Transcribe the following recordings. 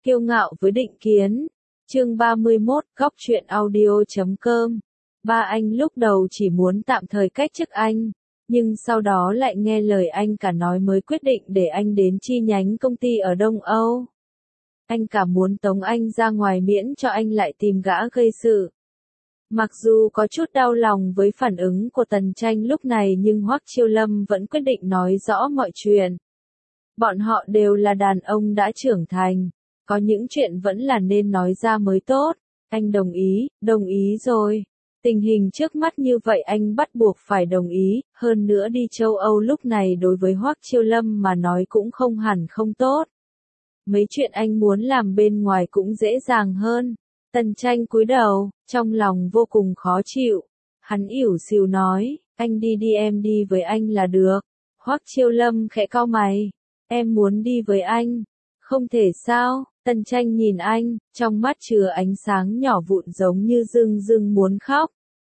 Kiêu ngạo với định kiến. Chương 31, góc truyện audio.com. Ba anh lúc đầu chỉ muốn tạm thời cách chức anh, nhưng sau đó lại nghe lời anh cả nói mới quyết định để anh đến chi nhánh công ty ở Đông Âu. Anh cả muốn tống anh ra ngoài miễn cho anh lại tìm gã gây sự. Mặc dù có chút đau lòng với phản ứng của Tần Tranh lúc này nhưng Hoắc Chiêu Lâm vẫn quyết định nói rõ mọi chuyện. Bọn họ đều là đàn ông đã trưởng thành, có những chuyện vẫn là nên nói ra mới tốt. Anh đồng ý rồi. Tình hình trước mắt như vậy anh bắt buộc phải đồng ý, hơn nữa đi châu Âu lúc này đối với Hoắc Chiêu Lâm mà nói cũng không hẳn không tốt. Mấy chuyện anh muốn làm bên ngoài cũng dễ dàng hơn. Tần Tranh cúi đầu, trong lòng vô cùng khó chịu. Hắn ỉu xìu nói, anh đi em đi với anh là được. Hoắc Chiêu Lâm khẽ cau mày, em muốn đi với anh. Không thể sao? Tần Tranh nhìn anh, trong mắt chứa ánh sáng nhỏ vụn giống như dưng muốn khóc.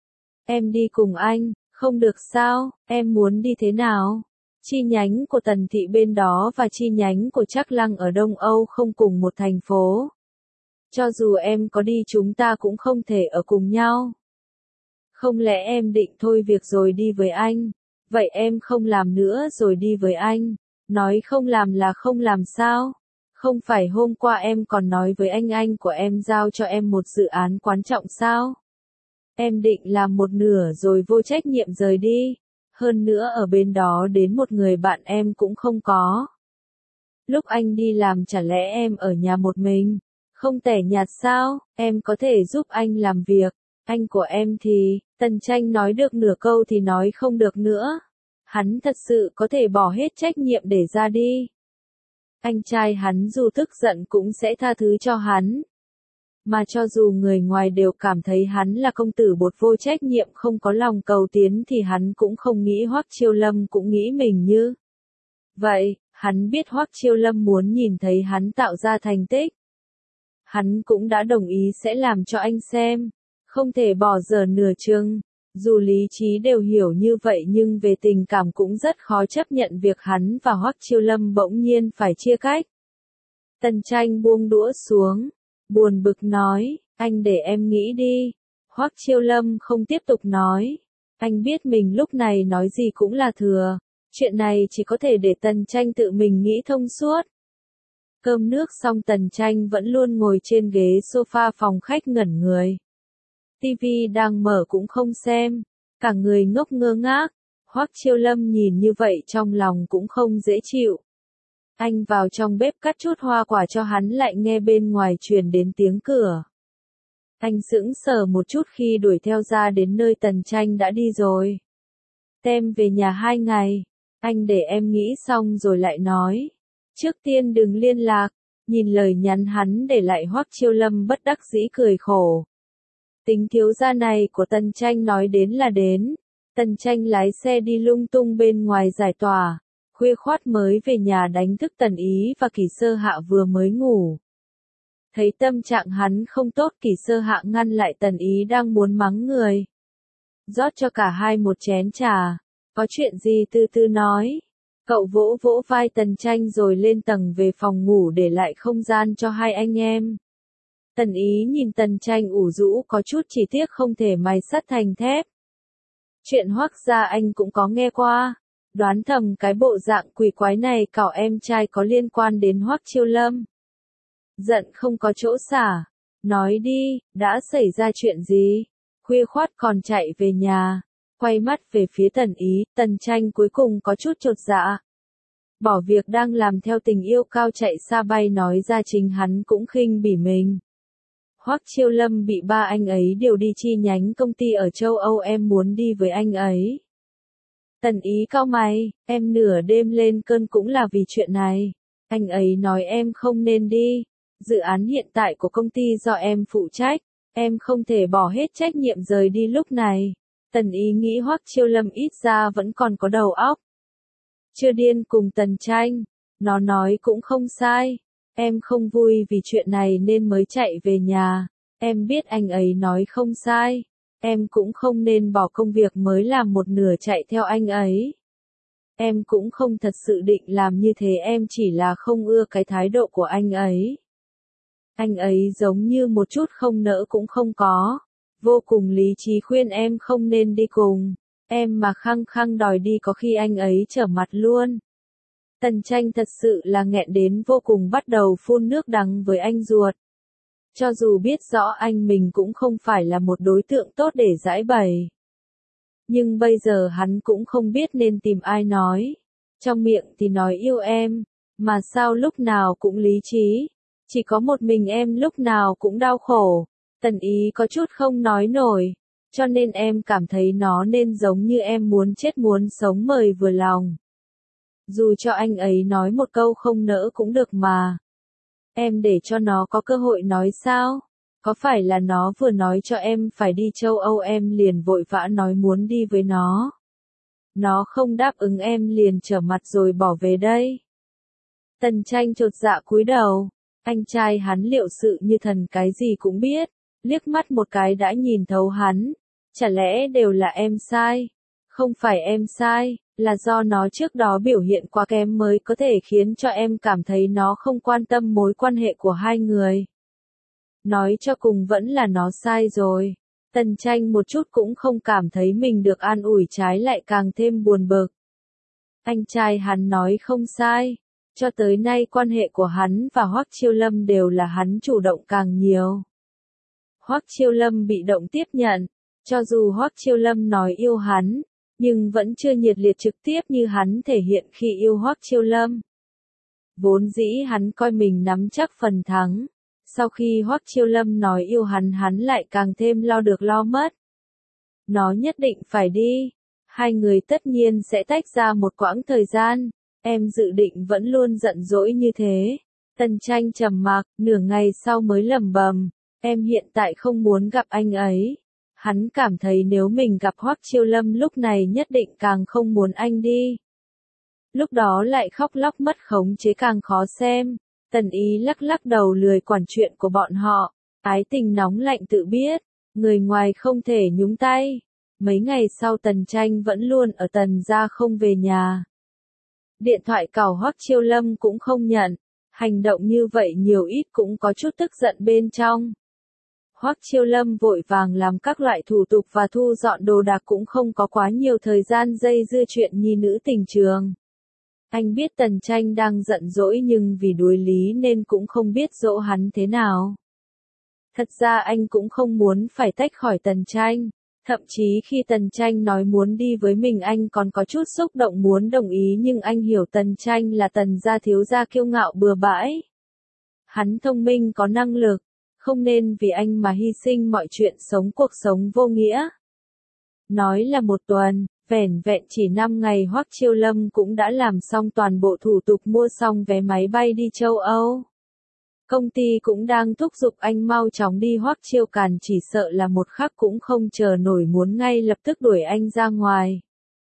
Em đi cùng anh, không được sao? Em muốn đi thế nào? Chi nhánh của Tần Thị bên đó và chi nhánh của Trác Lăng ở Đông Âu không cùng một thành phố. Cho dù em có đi chúng ta cũng không thể ở cùng nhau. Không lẽ em định thôi việc rồi đi với anh? Vậy em không làm nữa rồi đi với anh. Nói không làm là không làm sao? Không phải hôm qua em còn nói với anh của em giao cho em một dự án quan trọng sao? Em định làm một nửa rồi vô trách nhiệm rời đi. Hơn nữa ở bên đó đến một người bạn em cũng không có. Lúc anh đi làm chả lẽ em ở nhà một mình? Không tẻ nhạt sao? Em có thể giúp anh làm việc. Anh của em thì, Tần Tranh nói được nửa câu thì nói không được nữa. Hắn thật sự có thể bỏ hết trách nhiệm để ra đi. Anh trai hắn dù tức giận cũng sẽ tha thứ cho hắn. Mà cho dù người ngoài đều cảm thấy hắn là công tử bột vô trách nhiệm không có lòng cầu tiến thì hắn cũng không nghĩ Hoắc Chiêu Lâm cũng nghĩ mình như vậy. Hắn biết Hoắc Chiêu Lâm muốn nhìn thấy hắn tạo ra thành tích. Hắn cũng đã đồng ý sẽ làm cho anh xem. Không thể bỏ dở nửa chừng. Dù lý trí đều hiểu như vậy nhưng về tình cảm cũng rất khó chấp nhận việc hắn và Hoắc Chiêu Lâm bỗng nhiên phải chia cách. Tần Tranh buông đũa xuống, buồn bực nói, anh để em nghĩ đi. Hoắc Chiêu Lâm không tiếp tục nói. Anh biết mình lúc này nói gì cũng là thừa. Chuyện này chỉ có thể để Tần Tranh tự mình nghĩ thông suốt. Cơm nước xong Tần Tranh vẫn luôn ngồi trên ghế sofa phòng khách ngẩn người. TV đang mở cũng không xem, cả người ngốc ngơ ngác. Hoắc Chiêu Lâm nhìn như vậy trong lòng cũng không dễ chịu. Anh vào trong bếp cắt chút hoa quả cho hắn lại nghe bên ngoài truyền đến tiếng cửa. Anh sững sờ một chút khi đuổi theo ra đến nơi Tần Tranh đã đi rồi. Tem về nhà 2 ngày, anh để em nghĩ xong rồi lại nói. Trước tiên đừng liên lạc, nhìn lời nhắn hắn để lại Hoắc Chiêu Lâm bất đắc dĩ cười khổ. Tính thiếu gia này của Tần Tranh nói đến là đến. Tần Tranh lái xe đi lung tung bên ngoài giải tỏa. Khuya khoắt mới về nhà đánh thức Tần Ý và Kỷ Sơ Hạ vừa mới ngủ. Thấy tâm trạng hắn không tốt Kỷ Sơ Hạ ngăn lại Tần Ý đang muốn mắng người. Rót cho cả hai một chén trà. Có chuyện gì từ từ nói. Cậu vỗ vỗ vai Tần Tranh rồi lên tầng về phòng ngủ để lại không gian cho hai anh em. Tần Ý nhìn Tần Tranh ủ rũ có chút chỉ tiếc không thể mài sắt thành thép. Chuyện Hoắc gia anh cũng có nghe qua. Đoán thầm cái bộ dạng quỷ quái này cậu em trai có liên quan đến Hoắc Chiêu Lâm. Giận không có chỗ xả. Nói đi, đã xảy ra chuyện gì? Khuya khoắt còn chạy về nhà. Quay mắt về phía Tần Ý, Tần Tranh cuối cùng có chút chột dạ. Bỏ việc đang làm theo tình yêu cao chạy xa bay nói ra chính hắn cũng khinh bỉ mình. Hoắc Chiêu Lâm bị ba anh ấy điều đi chi nhánh công ty ở châu Âu em muốn đi với anh ấy. Tần Ý cau mày, em nửa đêm lên cơn cũng là vì chuyện này. Anh ấy nói em không nên đi. Dự án hiện tại của công ty do em phụ trách. Em không thể bỏ hết trách nhiệm rời đi lúc này. Tần Ý nghĩ Hoắc Chiêu Lâm ít ra vẫn còn có đầu óc. Chưa điên cùng Tần Tranh. Nó nói cũng không sai. Em không vui vì chuyện này nên mới chạy về nhà. Em biết anh ấy nói không sai. Em cũng không nên bỏ công việc mới làm một nửa chạy theo anh ấy. Em cũng không thật sự định làm như thế em chỉ là không ưa cái thái độ của anh ấy. Anh ấy giống như một chút không nỡ cũng không có. Vô cùng lý trí khuyên em không nên đi cùng. Em mà khăng khăng đòi đi có khi anh ấy trở mặt luôn. Tần Tranh thật sự là nghẹn đến vô cùng, bắt đầu phun nước đắng với anh ruột. Cho dù biết rõ anh mình cũng không phải là một đối tượng tốt để giãi bày. Nhưng bây giờ hắn cũng không biết nên tìm ai nói. Trong miệng thì nói yêu em, mà sao lúc nào cũng lý trí. Chỉ có một mình em lúc nào cũng đau khổ. Tần Ý có chút không nói nổi. Cho nên em cảm thấy nó nên giống như em muốn chết muốn sống mời vừa lòng. Dù cho anh ấy nói một câu không nỡ cũng được mà. Em để cho nó có cơ hội nói sao? Có phải là nó vừa nói cho em phải đi châu Âu em liền vội vã nói muốn đi với nó? Nó không đáp ứng em liền trở mặt rồi bỏ về đây. Tần Tranh chột dạ cúi đầu. Anh trai hắn liệu sự như thần cái gì cũng biết. Liếc mắt một cái đã nhìn thấu hắn. Chả lẽ đều là em sai? Không phải em sai, là do nó trước đó biểu hiện quá kém mới có thể khiến cho em cảm thấy nó không quan tâm mối quan hệ của hai người. Nói cho cùng vẫn là nó sai rồi. Tần Tranh một chút cũng không cảm thấy mình được an ủi, trái lại càng thêm buồn bực. Anh trai hắn nói không sai. Cho tới nay quan hệ của hắn và Hoắc Chiêu Lâm đều là hắn chủ động càng nhiều. Hoắc Chiêu Lâm bị động tiếp nhận. Cho dù Hoắc Chiêu Lâm nói yêu hắn, nhưng vẫn chưa nhiệt liệt trực tiếp như hắn thể hiện khi yêu Hoắc Chiêu Lâm. Vốn dĩ hắn coi mình nắm chắc phần thắng. Sau khi Hoắc Chiêu Lâm nói yêu hắn lại càng thêm lo được lo mất. Nó nhất định phải đi. Hai người tất nhiên sẽ tách ra một quãng thời gian. Em dự định vẫn luôn giận dỗi như thế. Tần Tranh trầm mặc, nửa ngày sau mới lẩm bẩm, em hiện tại không muốn gặp anh ấy. Hắn cảm thấy nếu mình gặp Hoắc Chiêu Lâm lúc này nhất định càng không muốn anh đi. Lúc đó lại khóc lóc mất khống chế càng khó xem. Tần Ý lắc lắc đầu lười quản chuyện của bọn họ. Ái tình nóng lạnh tự biết. Người ngoài không thể nhúng tay. Mấy ngày sau Tần Tranh vẫn luôn ở Tần gia không về nhà. Điện thoại cào Hoắc Chiêu Lâm cũng không nhận. Hành động như vậy nhiều ít cũng có chút tức giận bên trong. Hoắc Chiêu Lâm vội vàng làm các loại thủ tục và thu dọn đồ đạc cũng không có quá nhiều thời gian dây dưa chuyện nhi nữ tình trường. Anh biết Tần Tranh đang giận dỗi nhưng vì đuối lý nên cũng không biết dỗ hắn thế nào. Thật ra anh cũng không muốn phải tách khỏi Tần Tranh. Thậm chí khi Tần Tranh nói muốn đi với mình anh còn có chút xúc động muốn đồng ý, nhưng anh hiểu Tần Tranh là Tần gia thiếu gia kiêu ngạo bừa bãi. Hắn thông minh có năng lực, không nên vì anh mà hy sinh mọi chuyện sống cuộc sống vô nghĩa. Nói là một tuần, vẻn vẹn chỉ 5 ngày Hoắc Chiêu Lâm cũng đã làm xong toàn bộ thủ tục mua xong vé máy bay đi châu Âu. Công ty cũng đang thúc giục anh mau chóng đi, Hoắc Chiêu Càn chỉ sợ là một khắc cũng không chờ nổi muốn ngay lập tức đuổi anh ra ngoài.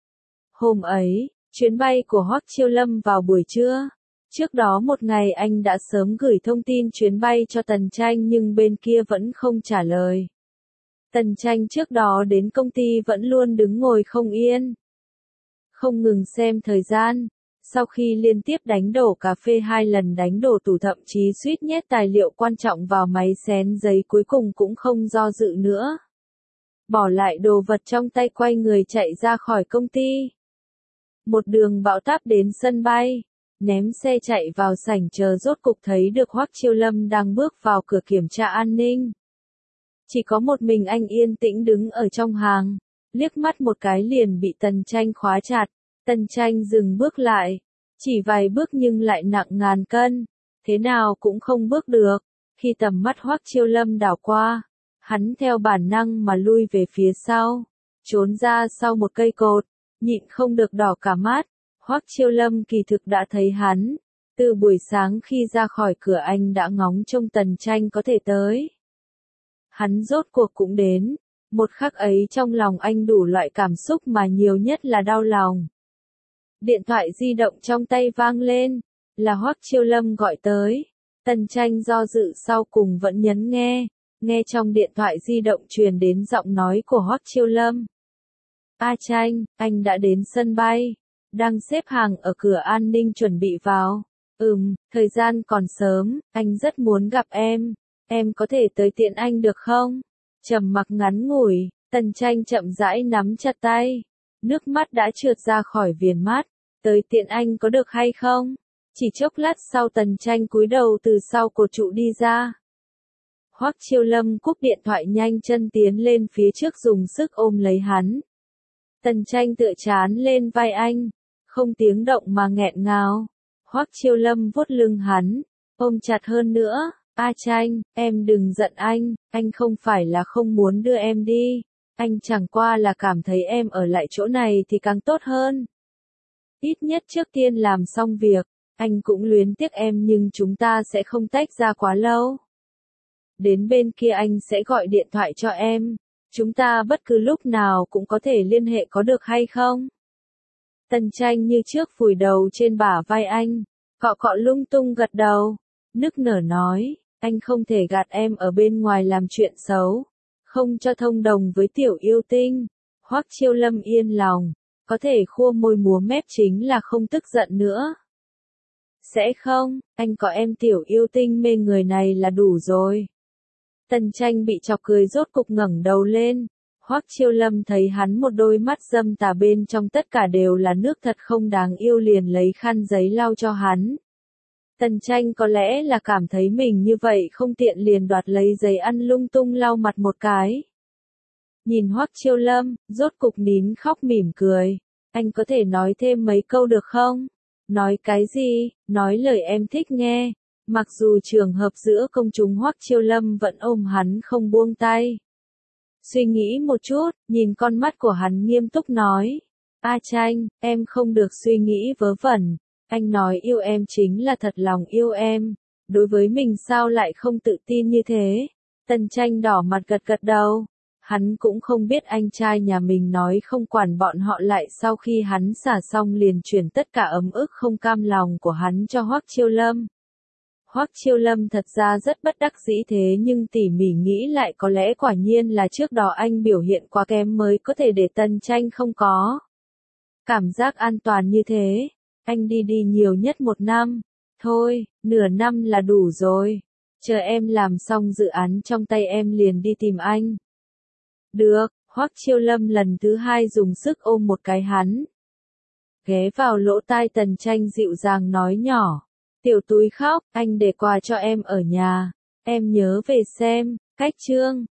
Hôm ấy, chuyến bay của Hoắc Chiêu Lâm vào buổi trưa. Trước đó một ngày anh đã sớm gửi thông tin chuyến bay cho Tần Tranh nhưng bên kia vẫn không trả lời. Tần Tranh trước đó đến công ty vẫn luôn đứng ngồi không yên. Không ngừng xem thời gian. Sau khi liên tiếp đánh đổ cà phê 2 lần, đánh đổ tủ, thậm chí suýt nhét tài liệu quan trọng vào máy xén giấy, cuối cùng cũng không do dự nữa. Bỏ lại đồ vật trong tay quay người chạy ra khỏi công ty. Một đường bão táp đến sân bay. Ném xe chạy vào sảnh chờ, rốt cục thấy được Hoắc Chiêu Lâm đang bước vào cửa kiểm tra an ninh. Chỉ có một mình anh yên tĩnh đứng ở trong hàng. Liếc mắt một cái liền bị Tần Tranh khóa chặt. Tần Tranh dừng bước lại. Chỉ vài bước nhưng lại nặng ngàn cân. Thế nào cũng không bước được. Khi tầm mắt Hoắc Chiêu Lâm đảo qua, hắn theo bản năng mà lui về phía sau. Trốn ra sau một cây cột. Nhịn không được đỏ cả mắt. Hoắc Chiêu Lâm kỳ thực đã thấy hắn. Từ buổi sáng khi ra khỏi cửa anh đã ngóng trông Tần Tranh có thể tới. Hắn rốt cuộc cũng đến. Một khắc ấy trong lòng anh đủ loại cảm xúc mà nhiều nhất là đau lòng. Điện thoại di động trong tay vang lên. Là Hoắc Chiêu Lâm gọi tới. Tần Tranh do dự sau cùng vẫn nhấn nghe. Nghe trong điện thoại di động truyền đến giọng nói của Hoắc Chiêu Lâm. A Tranh, anh đã đến sân bay. Đang xếp hàng ở cửa an ninh chuẩn bị vào. Thời gian còn sớm, anh rất muốn gặp em có thể tới tiện anh được không? Trầm mặc ngắn ngủi, Tần Tranh chậm rãi nắm chặt tay, nước mắt đã trượt ra khỏi viền mắt, tới tiện anh có được hay không? Chỉ chốc lát sau Tần Tranh cúi đầu từ sau cột trụ đi ra. Hoắc Chiêu Lâm cúp điện thoại nhanh chân tiến lên phía trước dùng sức ôm lấy hắn. Tần Tranh tựa trán lên vai anh, không tiếng động mà nghẹn ngào. Hoắc Chiêu Lâm vuốt lưng hắn, ôm chặt hơn nữa. A Tranh, em đừng giận anh không phải là không muốn đưa em đi. Anh chẳng qua là cảm thấy em ở lại chỗ này thì càng tốt hơn. Ít nhất trước tiên làm xong việc, anh cũng luyến tiếc em nhưng chúng ta sẽ không tách ra quá lâu. Đến bên kia anh sẽ gọi điện thoại cho em. Chúng ta bất cứ lúc nào cũng có thể liên hệ có được hay không? Tần Tranh như trước vùi đầu trên bả vai anh, cọ cọ lung tung gật đầu, nức nở nói, anh không thể gạt em ở bên ngoài làm chuyện xấu, không cho thông đồng với tiểu yêu tinh. Hoắc Chiêu Lâm yên lòng, có thể khua môi múa mép chính là không tức giận nữa. Sẽ không, anh có em tiểu yêu tinh mê người này là đủ rồi. Tần Tranh bị chọc cười rốt cục ngẩng đầu lên. Hoắc Chiêu Lâm thấy hắn một đôi mắt dâm tà bên trong tất cả đều là nước thật không đáng yêu liền lấy khăn giấy lau cho hắn. Tần Tranh có lẽ là cảm thấy mình như vậy không tiện liền đoạt lấy giấy ăn lung tung lau mặt một cái. Nhìn Hoắc Chiêu Lâm, rốt cục nín khóc mỉm cười. Anh có thể nói thêm mấy câu được không? Nói cái gì? Nói lời em thích nghe. Mặc dù trường hợp giữa công chúng Hoắc Chiêu Lâm vẫn ôm hắn không buông tay. Suy nghĩ một chút, nhìn con mắt của hắn nghiêm túc nói. A Tranh, em không được suy nghĩ vớ vẩn. Anh nói yêu em chính là thật lòng yêu em. Đối với mình sao lại không tự tin như thế? Tần Tranh đỏ mặt gật gật đầu. Hắn cũng không biết anh trai nhà mình nói không quản bọn họ lại sau khi hắn xả xong liền chuyển tất cả ấm ức không cam lòng của hắn cho Hoắc Chiêu Lâm. Hoắc Chiêu Lâm thật ra rất bất đắc dĩ thế nhưng tỉ mỉ nghĩ lại có lẽ quả nhiên là trước đó anh biểu hiện quá kém mới có thể để Tần Tranh không có cảm giác an toàn như thế. Anh đi nhiều nhất 1 năm. Thôi, nửa năm là đủ rồi. Chờ em làm xong dự án trong tay em liền đi tìm anh. Được, Hoắc Chiêu Lâm lần thứ 2 dùng sức ôm một cái hắn. Ghé vào lỗ tai Tần Tranh dịu dàng nói nhỏ. Tiểu túi khóc, anh để quà cho em ở nhà. Em nhớ về xem, cách chương.